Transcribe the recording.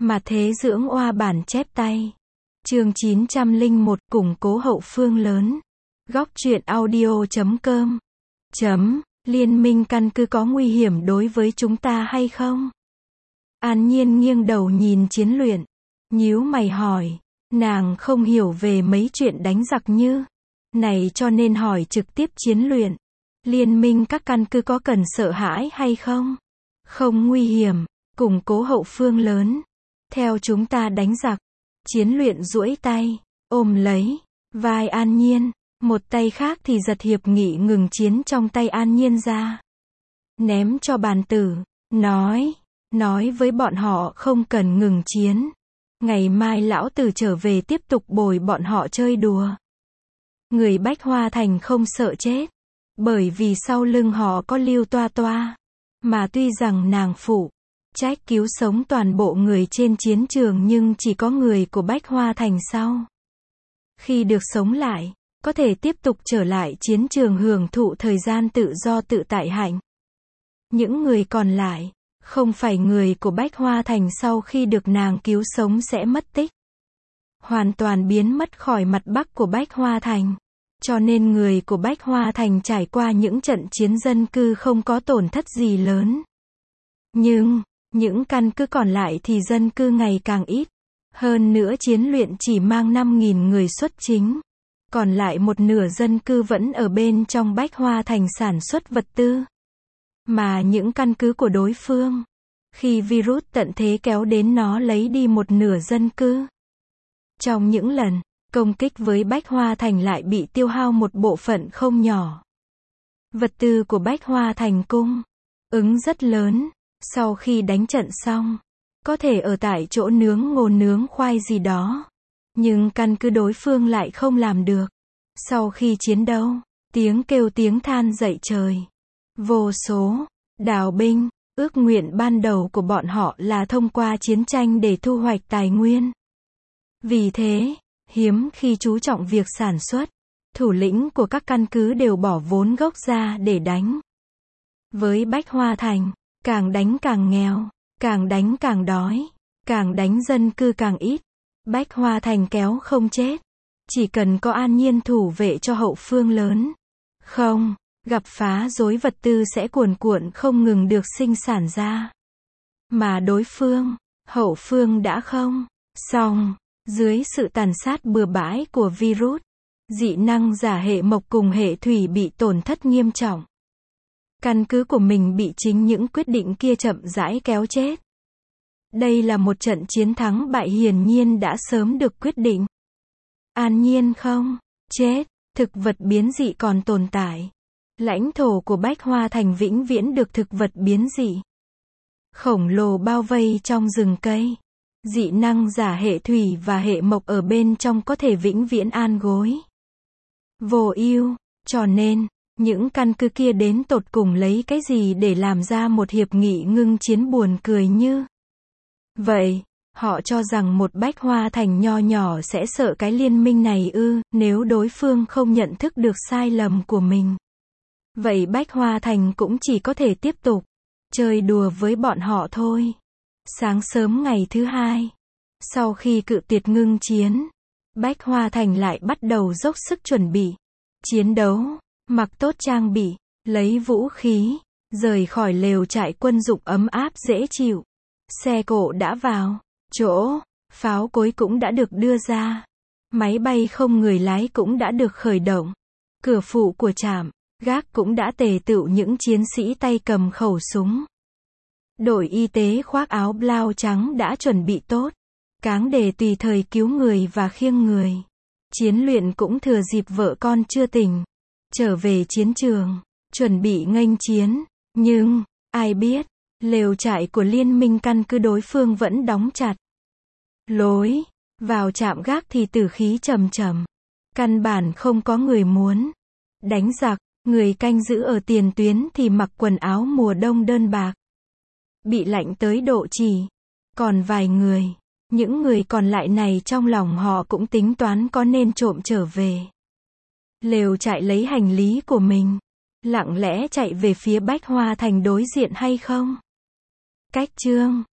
Mà thế dưỡng oa bản chép tay. Chương 901 củng cố hậu phương lớn. Góc truyện audio.com. Liên minh căn cứ có nguy hiểm đối với chúng ta hay không? An Nhiên nghiêng đầu nhìn Chiến Luyện, nhíu mày hỏi. Nàng không hiểu về mấy chuyện đánh giặc như này cho nên hỏi trực tiếp Chiến Luyện. Liên minh các căn cứ có cần sợ hãi hay không? Không nguy hiểm, củng cố hậu phương lớn. Theo chúng ta đánh giặc. Chiến Luyện duỗi tay, ôm lấy vai An Nhiên, một tay khác thì giật hiệp nghị ngừng chiến trong tay An Nhiên ra. Ném cho bàn tử, nói với bọn họ không cần ngừng chiến. Ngày mai lão tử trở về tiếp tục bồi bọn họ chơi đùa. Người Bách Hoa Thành không sợ chết, bởi vì sau lưng họ có Lưu Toa Toa. Mà tuy rằng nàng phụ trách cứu sống toàn bộ người trên chiến trường nhưng chỉ có người của Bách Hoa Thành sau khi được sống lại, có thể tiếp tục trở lại chiến trường hưởng thụ thời gian tự do tự tại hạnh. Những người còn lại, không phải người của Bách Hoa Thành sau khi được nàng cứu sống sẽ mất tích. Hoàn toàn biến mất khỏi mặt bắc của Bách Hoa Thành. Cho nên người của Bách Hoa Thành trải qua những trận chiến dân cư không có tổn thất gì lớn. Nhưng, những căn cứ còn lại thì dân cư ngày càng ít. Hơn nữa Chiến Luyện chỉ mang 5.000 người xuất chính. Còn lại một nửa dân cư vẫn ở bên trong Bách Hoa Thành sản xuất vật tư. Mà những căn cứ của đối phương, khi virus tận thế kéo đến nó lấy đi một nửa dân cư. Trong những lần công kích với Bách Hoa Thành lại bị tiêu hao một bộ phận không nhỏ. Vật tư của Bách Hoa Thành cung ứng rất lớn. Sau khi đánh trận xong, có thể ở tại chỗ nướng ngô nướng khoai gì đó. Nhưng căn cứ đối phương lại không làm được. Sau khi chiến đấu, tiếng kêu tiếng than dậy trời. Vô số đào binh, ước nguyện ban đầu của bọn họ là thông qua chiến tranh để thu hoạch tài nguyên. Vì thế, hiếm khi chú trọng việc sản xuất, thủ lĩnh của các căn cứ đều bỏ vốn gốc ra để đánh. Với Bách Hoa Thành, càng đánh càng nghèo, càng đánh càng đói, càng đánh dân cư càng ít. Bách Hoa Thành kéo không chết. Chỉ cần có An Nhiên thủ vệ cho hậu phương lớn. Không, gặp phá rối vật tư sẽ cuồn cuộn không ngừng được sinh sản ra. Mà đối phương, hậu phương đã không xong. Dưới sự tàn sát bừa bãi của virus, dị năng giả hệ mộc cùng hệ thủy bị tổn thất nghiêm trọng. Căn cứ của mình bị chính những quyết định kia chậm rãi kéo chết. Đây là một trận chiến thắng bại hiển nhiên đã sớm được quyết định. An Nhiên không chết, thực vật biến dị còn tồn tại. Lãnh thổ của Bách Hoa Thành vĩnh viễn được thực vật biến dị khổng lồ bao vây trong rừng cây. Dị năng giả hệ thủy và hệ mộc ở bên trong có thể vĩnh viễn an gối vô ưu. Cho nên, những căn cứ kia đến tột cùng lấy cái gì để làm ra một hiệp nghị ngưng chiến buồn cười như vậy? Họ cho rằng một Bách Hoa Thành nho nhỏ sẽ sợ cái liên minh này ư? Nếu đối phương không nhận thức được sai lầm của mình, vậy Bách Hoa Thành cũng chỉ có thể tiếp tục chơi đùa với bọn họ thôi. Sáng sớm ngày thứ hai, sau khi cự tuyệt ngưng chiến, Bách Hoa Thành lại bắt đầu dốc sức chuẩn bị chiến đấu, mặc tốt trang bị, lấy vũ khí, rời khỏi lều trại quân dụng ấm áp dễ chịu. Xe cộ đã vào chỗ, pháo cối cũng đã được đưa ra, máy bay không người lái cũng đã được khởi động. Cửa phụ của trạm gác cũng đã tề tựu những chiến sĩ tay cầm khẩu súng. Đội y tế khoác áo blau trắng đã chuẩn bị tốt, cáng để tùy thời cứu người và khiêng người. Chiến Luyện cũng thừa dịp vợ con chưa tỉnh, trở về chiến trường, chuẩn bị nghênh chiến. Nhưng, ai biết, lều trại của liên minh căn cứ đối phương vẫn đóng chặt. Lối vào trạm gác thì tử khí trầm trầm. Căn bản không có người muốn đánh giặc. Người canh giữ ở tiền tuyến thì mặc quần áo mùa đông đơn bạc, bị lạnh tới độ chỉ còn vài người. Những người còn lại này trong lòng họ cũng tính toán có nên trộm trở về lều trại lấy hành lý của mình, lặng lẽ chạy về phía Bách Hoa Thành đối diện hay không. Cách chương